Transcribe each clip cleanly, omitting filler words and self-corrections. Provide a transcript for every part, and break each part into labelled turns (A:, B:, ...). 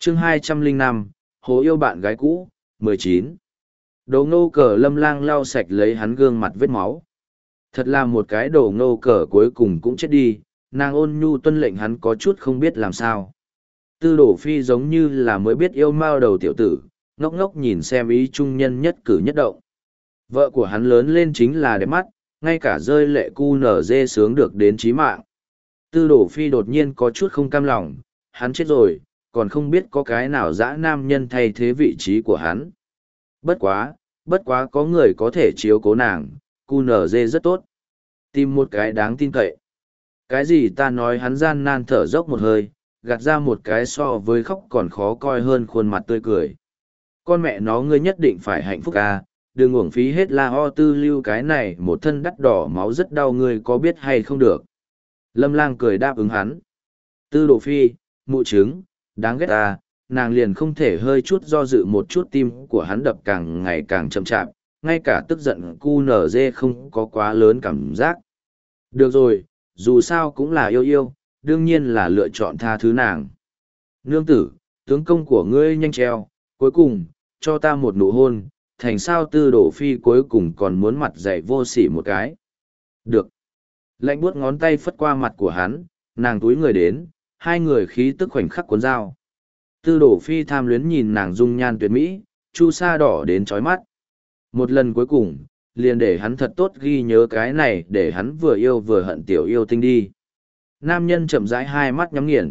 A: chương 205, Hồ yêu bạn gái cũ, 19. Đồ ngô cờ Lâm Lang lau sạch lấy hắn gương mặt vết máu. Thật là một cái đồ ngô cờ cuối cùng cũng chết đi, nàng ôn nhu tuân lệnh hắn có chút không biết làm sao. Tư đổ phi giống như là mới biết yêu mao đầu tiểu tử, ngốc ngốc nhìn xem ý trung nhân nhất cử nhất động. Vợ của hắn lớn lên chính là đẹp mắt, ngay cả rơi lệ cu nở dê sướng được đến chí mạng. Tư đổ phi đột nhiên có chút không cam lòng, hắn chết rồi, còn không biết có cái nào dã nam nhân thay thế vị trí của hắn. Bất quá có người có thể chiếu cố nàng, cu nở dê rất tốt. Tìm một cái đáng tin cậy. Cái gì ta nói, hắn gian nan thở dốc một hơi, gạt ra một cái so với khóc còn khó coi hơn khuôn mặt tươi cười. Con mẹ nó, ngươi nhất định phải hạnh phúc à, đừng uổng phí hết la ho tư lưu cái này, một thân đắt đỏ máu rất đau, ngươi có biết hay không được. Lâm Lang cười đáp ứng hắn. Tư đồ phi, mụ trứng, đáng ghét à, nàng liền không thể hơi chút do dự một chút, tim của hắn đập càng ngày càng chậm chạp, ngay cả tức giận cu nở dê không có quá lớn cảm giác. Được rồi, dù sao cũng là yêu yêu, đương nhiên là lựa chọn tha thứ nàng. Nương tử, tướng công của ngươi nhanh treo, cuối cùng, cho ta một nụ hôn, thành sao tư đổ phi cuối cùng còn muốn mặt dày vô sỉ một cái. Được. Lạnh buốt ngón tay phất qua mặt của hắn, nàng túi người đến, hai người khí tức khoảnh khắc cuốn dao. Tư đổ phi tham luyến nhìn nàng dung nhan tuyệt mỹ, chu sa đỏ đến chói mắt. Một lần cuối cùng, liền để hắn thật tốt ghi nhớ cái này, để hắn vừa yêu vừa hận tiểu yêu tinh đi. Nam nhân chậm rãi hai mắt nhắm nghiền.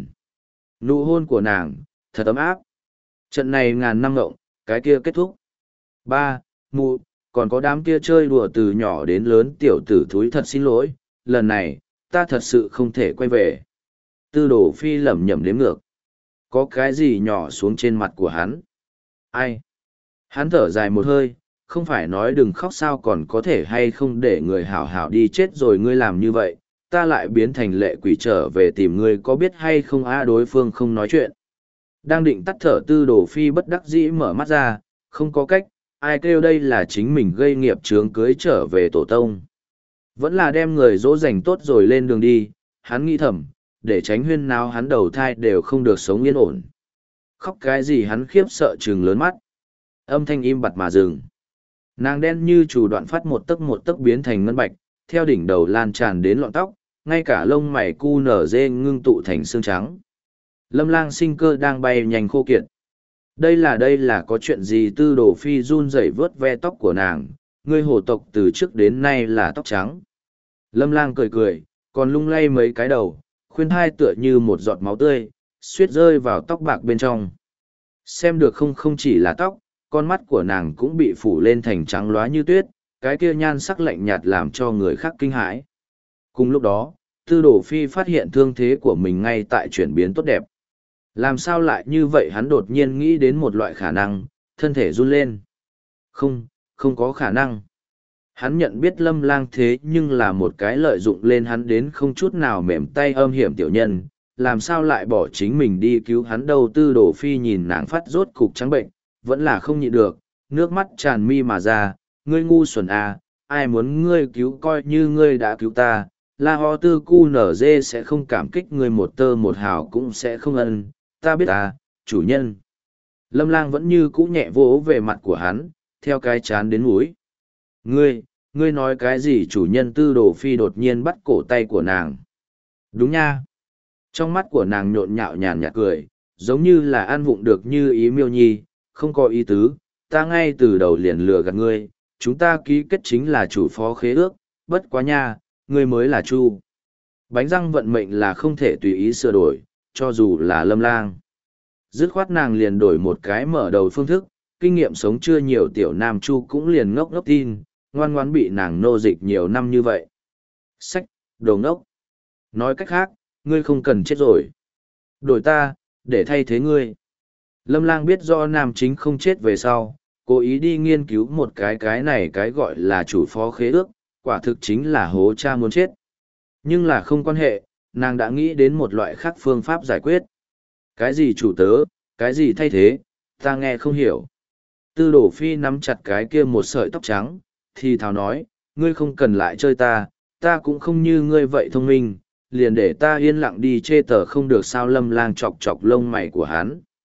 A: Nụ hôn của nàng, thật ấm áp. Trận này ngàn năm ngộng, cái kia kết thúc. Ba, mụ, còn có đám kia chơi đùa từ nhỏ đến lớn tiểu tử thúi, thật xin lỗi, lần này, ta thật sự không thể quay về. Tư đổ phi lẩm nhẩm đếm ngược. Có cái gì nhỏ xuống trên mặt của hắn? Ai? Hắn thở dài một hơi, không phải nói đừng khóc sao, còn có thể hay không để người hảo hảo đi chết rồi, ngươi làm như vậy, ta lại biến thành lệ quỷ trở về tìm ngươi, có biết hay không a? Đối phương không nói chuyện. Đang định tắt thở, tư đồ phi bất đắc dĩ mở mắt ra, không có cách, ai kêu đây là chính mình gây nghiệp chướng cưới trở về tổ tông. Vẫn là đem người dỗ dành tốt rồi lên đường đi, hắn nghĩ thầm, để tránh huyên náo hắn đầu thai đều không được sống yên ổn. Khóc cái gì, hắn khiếp sợ trừng lớn mắt. Âm thanh im bặt mà dừng. Nàng đen như chủ đoạn phát một tấc biến thành ngân bạch, theo đỉnh đầu lan tràn đến lọn tóc, ngay cả lông mày cu nở dê ngưng tụ thành xương trắng. Lâm Lang sinh cơ đang bay nhanh khô kiệt. Đây là có chuyện gì? Tư đồ phi run rẩy vớt ve tóc của nàng, ngươi hồ tộc từ trước đến nay là tóc trắng. Lâm Lang cười cười, còn lung lay mấy cái đầu, khuyên thai tựa như một giọt máu tươi, suýt rơi vào tóc bạc bên trong. Xem được không? Không chỉ là tóc, con mắt của nàng cũng bị phủ lên thành trắng loá như tuyết, cái kia nhan sắc lạnh nhạt làm cho người khác kinh hãi. Cùng lúc đó, tư đồ phi phát hiện thương thế của mình ngay tại chuyển biến tốt đẹp. Làm sao lại như vậy? Hắn đột nhiên nghĩ đến một loại khả năng, thân thể run lên. Không có khả năng. Hắn nhận biết Lâm Lang thế nhưng là một cái lợi dụng lên hắn đến không chút nào mềm tay âm hiểm tiểu nhân, làm sao lại bỏ chính mình đi cứu hắn đâu? Tư đồ phi nhìn nàng phát rốt cục trắng bệnh, vẫn là không nhịn được, nước mắt tràn mi mà ra. Ngươi ngu xuẩn à, ai muốn ngươi cứu, coi như ngươi đã cứu ta, la ho tư cu nở dê sẽ không cảm kích ngươi một tơ một hào cũng sẽ không ân, ta biết à, chủ nhân. Lâm Lang vẫn như cũ nhẹ vỗ về mặt của hắn, theo cái chán đến mũi. Ngươi nói cái gì chủ nhân? Tư đồ phi đột nhiên bắt cổ tay của nàng. Đúng nha. Trong mắt của nàng nhộn nhạo nhàn nhạt cười, giống như là ăn vụng được như ý miêu nhi, không có ý tứ, ta ngay từ đầu liền lừa gạt ngươi, chúng ta ký kết chính là chủ phó khế ước, bất quá nha, ngươi mới là Chu. Bánh răng vận mệnh là không thể tùy ý sửa đổi, cho dù là Lâm Lang. Dứt khoát nàng liền đổi một cái mở đầu phương thức, kinh nghiệm sống chưa nhiều tiểu nam Chu cũng liền ngốc ngốc tin, ngoan ngoãn bị nàng nô dịch nhiều năm như vậy. Sách, đồ ngốc. Nói cách khác, ngươi không cần chết rồi. Đổi ta, để thay thế ngươi. Lâm Lang biết do nam chính không chết về sau, cố ý đi nghiên cứu một cái này cái gọi là chủ phó khế ước, quả thực chính là hố cha muốn chết. Nhưng là không quan hệ, nàng đã nghĩ đến một loại khác phương pháp giải quyết. Cái gì chủ tớ, cái gì thay thế, ta nghe không hiểu. Tư đổ phi nắm chặt cái kia một sợi tóc trắng, thì thào nói, ngươi không cần lại chơi ta, ta cũng không như ngươi vậy thông minh, liền để ta yên lặng đi chê tờ không được sao? Lâm Lang chọc chọc lông mày của hắn.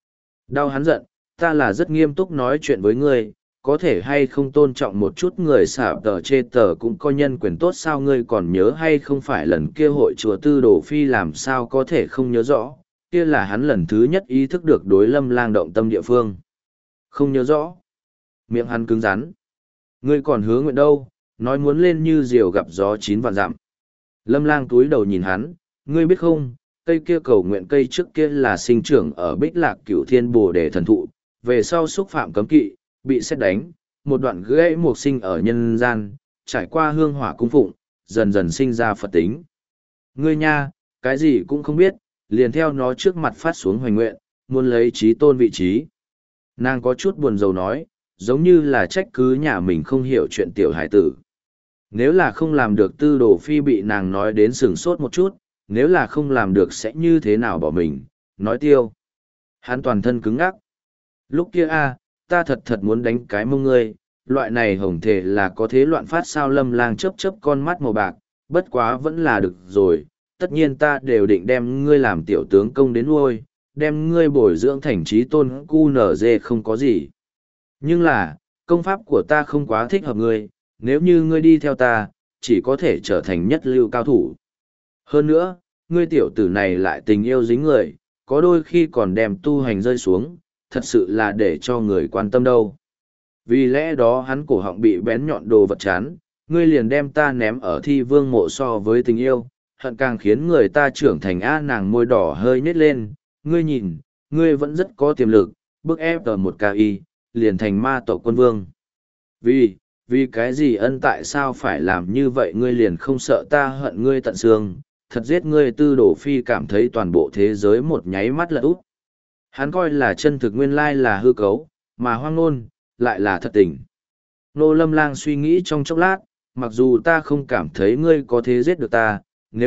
A: Đau hắn giận, ta là rất nghiêm túc nói chuyện với ngươi, có thể hay không tôn trọng một chút người xả tờ chê tờ cũng có nhân quyền tốt sao ngươi còn nhớ hay không phải lần kia hội chùa Tư Đồ Phi làm sao có thể không nhớ rõ, kia là hắn lần thứ nhất ý thức được đối Lâm Lang động tâm địa phương. Không nhớ rõ. Miệng hắn cứng rắn. Ngươi còn hứa nguyện đâu, nói muốn lên như diều gặp gió 9 vạn dặm. Lâm Lang túi đầu nhìn hắn, ngươi biết không, cây kia cầu nguyện cây trước kia là sinh trưởng ở Bích Lạc Cửu Thiên Bồ Đề thần thụ, về sau xúc phạm cấm kỵ, bị xét đánh, một đoạn gãy mục sinh ở nhân gian, trải qua hương hỏa cung phụng, dần dần sinh ra Phật tính. Ngươi nha, cái gì cũng không biết, liền theo nó trước mặt phát xuống hoành nguyện, muốn lấy trí tôn vị trí. Nàng có chút buồn rầu nói, giống như là trách cứ nhà mình không hiểu chuyện tiểu hải tử. Nếu là không làm được Tư Đồ Phi bị nàng nói đến sừng sốt một chút, nếu là không làm được sẽ như thế nào bỏ mình, nói tiêu. Hắn toàn thân cứng ngắc. Lúc kia ta thật thật muốn đánh cái mông ngươi, loại này hồng thể là có thế loạn phát sao Lâm Lang chớp chớp con mắt màu bạc, bất quá vẫn là được rồi, tất nhiên ta đều định đem ngươi làm tiểu tướng công đến nuôi, đem ngươi bồi dưỡng thành trí tôn cu nở dê không có gì. Nhưng là, công pháp của ta không quá thích hợp ngươi, nếu như ngươi đi theo ta, chỉ có thể trở thành nhất lưu cao thủ. Hơn nữa, ngươi tiểu tử này lại tình yêu dính người, có đôi khi còn đem tu hành rơi xuống, thật sự là để cho người quan tâm đâu. Vì lẽ đó hắn cổ họng bị bén nhọn đồ vật chán, ngươi liền đem ta ném ở Thi Vương mộ so với tình yêu, hận càng khiến người ta trưởng thành nàng môi đỏ hơi nhếch lên, ngươi nhìn, ngươi vẫn rất có tiềm lực, bức ép ở một KI, liền thành ma tộc quân vương. Vì cái gì ân tại sao phải làm như vậy ngươi liền không sợ ta hận ngươi tận xương, thật giết ngươi Tư Đồ Phi cảm thấy toàn bộ thế giới một nháy mắt lật úp. Hắn coi là chân thực nguyên lai là hư cấu, mà hoang ngôn, lại là thật tình. Nô Lâm Lang suy nghĩ trong chốc lát, mặc dù ta không cảm thấy ngươi có thế giết được ta,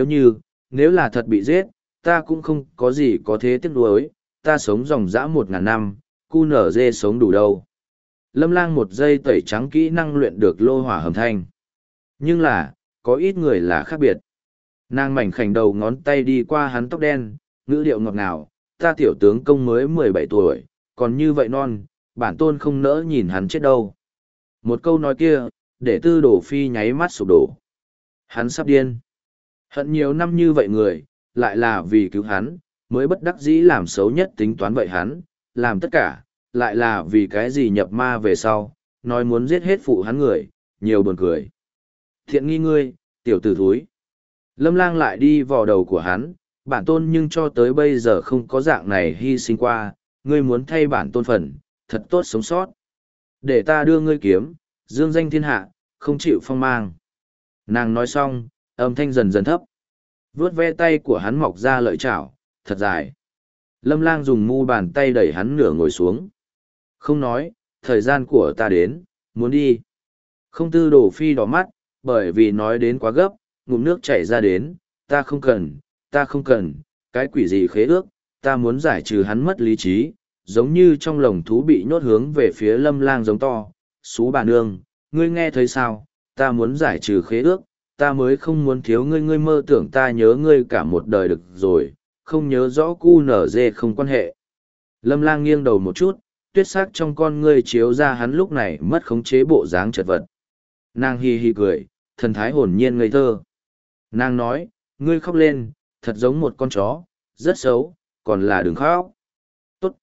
A: nếu là thật bị giết, ta cũng không có gì có thế tiếc nuối, ta sống dòng dã 1000 năm, cu nở dê sống đủ đâu. Lâm Lang một giây tẩy trắng kỹ năng luyện được lô hỏa hầm thanh. Nhưng là, có ít người là khác biệt. Nàng mảnh khảnh đầu ngón tay đi qua hắn tóc đen, ngữ điệu ngọt ngào, ta tiểu tướng công mới 17 tuổi, còn như vậy non, bản tôn không nỡ nhìn hắn chết đâu. Một câu nói kia, để Tư Đồ Phi nháy mắt sụp đổ. Hắn sắp điên. Hận nhiều năm như vậy người, lại là vì cứu hắn, mới bất đắc dĩ làm xấu nhất tính toán vậy hắn, làm tất cả, lại là vì cái gì nhập ma về sau, nói muốn giết hết phụ hắn người, nhiều buồn cười. Thiện nghi ngươi, tiểu tử thúi. Lâm Lang lại đi vào đầu của hắn, bản tôn nhưng cho tới bây giờ không có dạng này hy sinh qua, ngươi muốn thay bản tôn phần, thật tốt sống sót. Để ta đưa ngươi kiếm, dương danh thiên hạ, không chịu phong mang. Nàng nói xong, âm thanh dần dần thấp. Vướt ve tay của hắn mọc ra lợi chảo, thật dài. Lâm Lang dùng mu bàn tay đẩy hắn nửa ngồi xuống. Không nói, thời gian của ta đến, muốn đi. Không Tư Đồ Phi đỏ mắt, bởi vì nói đến quá gấp, ngụm nước chảy ra đến, ta không cần, cái quỷ gì khế ước, ta muốn giải trừ hắn mất lý trí, giống như trong lồng thú bị nhốt hướng về phía Lâm Lang giống to. Xú bà nương, ngươi nghe thấy sao, ta muốn giải trừ khế ước, ta mới không muốn thiếu ngươi, ngươi mơ tưởng ta nhớ ngươi cả một đời được rồi, không nhớ rõ cu nở dê không quan hệ. Lâm Lang nghiêng đầu một chút, tuyết sắc trong con ngươi chiếu ra hắn lúc này mất khống chế bộ dáng chật vật. Nàng hi hi cười, thần thái hồn nhiên ngây thơ. Nàng nói, ngươi khóc lên, thật giống một con chó, rất xấu, còn là đừng khóc. Tốt,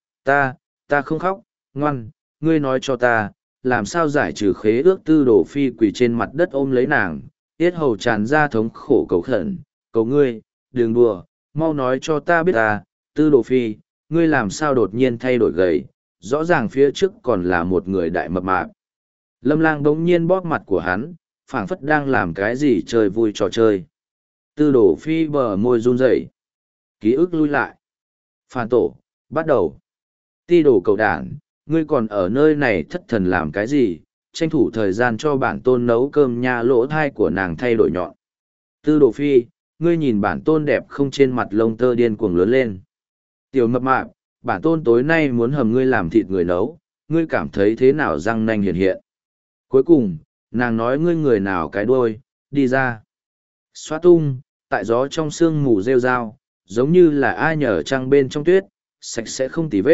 A: ta không khóc, ngoan, ngươi nói cho ta, làm sao giải trừ khế ước. Tư Đồ Phi quỳ trên mặt đất ôm lấy nàng, tiết hầu tràn ra thống khổ cầu khẩn, cầu ngươi, đừng đùa, mau nói cho ta biết ta. Tư Đồ Phi, ngươi làm sao đột nhiên thay đổi gầy, rõ ràng phía trước còn là một người đại mập mạp. Lâm Lang bỗng nhiên bóp mặt của hắn, phảng phất đang làm cái gì chơi vui trò chơi. Tư Đồ Phi bờ môi run rẩy, ký ức lui lại. Phản tổ, bắt đầu. Ti đồ cầu đản, ngươi còn ở nơi này thất thần làm cái gì, tranh thủ thời gian cho bản tôn nấu cơm nha. Lỗ thai của nàng thay đổi nhọn. Tư Đồ Phi, ngươi nhìn bản tôn đẹp không, trên mặt lông tơ điên cuồng lớn lên. Tiểu mập mạp, bản tôn tối nay muốn hầm ngươi làm thịt người nấu, ngươi cảm thấy thế nào răng nanh hiện hiện. Cuối cùng, nàng nói ngươi người nào cái đuôi, đi ra. Xóa tung, tại gió trong sương mù rêu rao, giống như là ai nhở trăng bên trong tuyết, sạch sẽ không tì vết,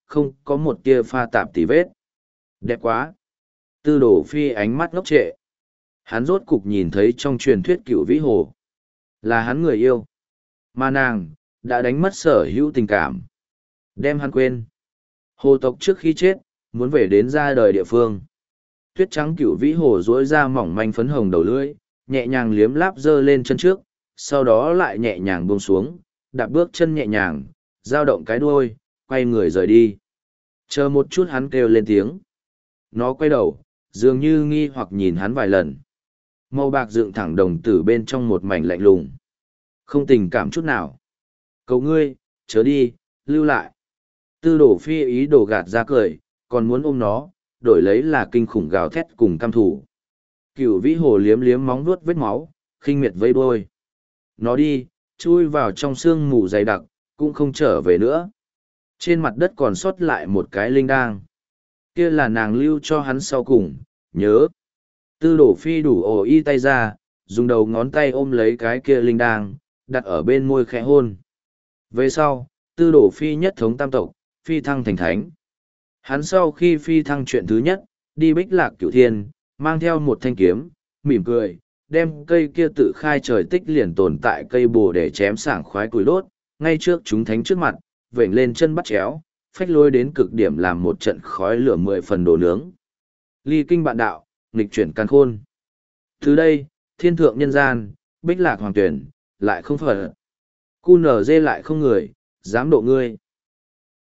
A: không có một tia pha tạp tì vết. Đẹp quá! Tư Đồ Phi ánh mắt ngốc trệ. Hắn rốt cục nhìn thấy trong truyền thuyết Cửu Vĩ Hồ. Là hắn người yêu. Mà nàng, đã đánh mất sở hữu tình cảm. Đem hắn quên. Hồ tộc trước khi chết, muốn về đến ra đời địa phương. Tuyết trắng Cửu Vĩ Hồ duỗi ra mỏng manh phấn hồng đầu lưỡi, nhẹ nhàng liếm láp giơ lên chân trước, sau đó lại nhẹ nhàng buông xuống, đạp bước chân nhẹ nhàng, dao động cái đuôi, quay người rời đi. Chờ một chút hắn kêu lên tiếng. Nó quay đầu, dường như nghi hoặc nhìn hắn vài lần. Màu bạc dựng thẳng đồng tử bên trong một mảnh lạnh lùng. Không tình cảm chút nào. Cầu ngươi, chớ đi, lưu lại. Tư Đồ Phi ý đồ gạt ra cười, còn muốn ôm nó, đổi lấy là kinh khủng gào thét cùng căm thủ. Cửu Vĩ Hồ liếm liếm móng vuốt vết máu, khinh miệt vây đuôi. Nó đi, chui vào trong sương mù dày đặc, cũng không trở về nữa. Trên mặt đất còn sót lại một cái linh đang. Kia là nàng lưu cho hắn sau cùng, nhớ. Tư Đồ Phi đủ ổ y tay ra, dùng đầu ngón tay ôm lấy cái kia linh đang, đặt ở bên môi khẽ hôn. Về sau, Tư Đồ Phi nhất thống tam tộc, phi thăng thành thánh. Hắn sau khi phi thăng chuyện thứ nhất, đi Bích Lạc Cửu Thiên, mang theo một thanh kiếm, mỉm cười, đem cây kia tự khai trời tích liền tồn tại cây bồ để chém sảng khoái củi đốt, ngay trước chúng thánh trước mặt, vểnh lên chân bắt chéo, phách lôi đến cực điểm làm một trận khói lửa 10 phần đồ nướng. Ly kinh bạn đạo, nghịch chuyển càn khôn. Từ đây, thiên thượng nhân gian, Bích Lạc hoàng tuyển, lại không phật. Cu nở dê lại không người, dám độ ngươi.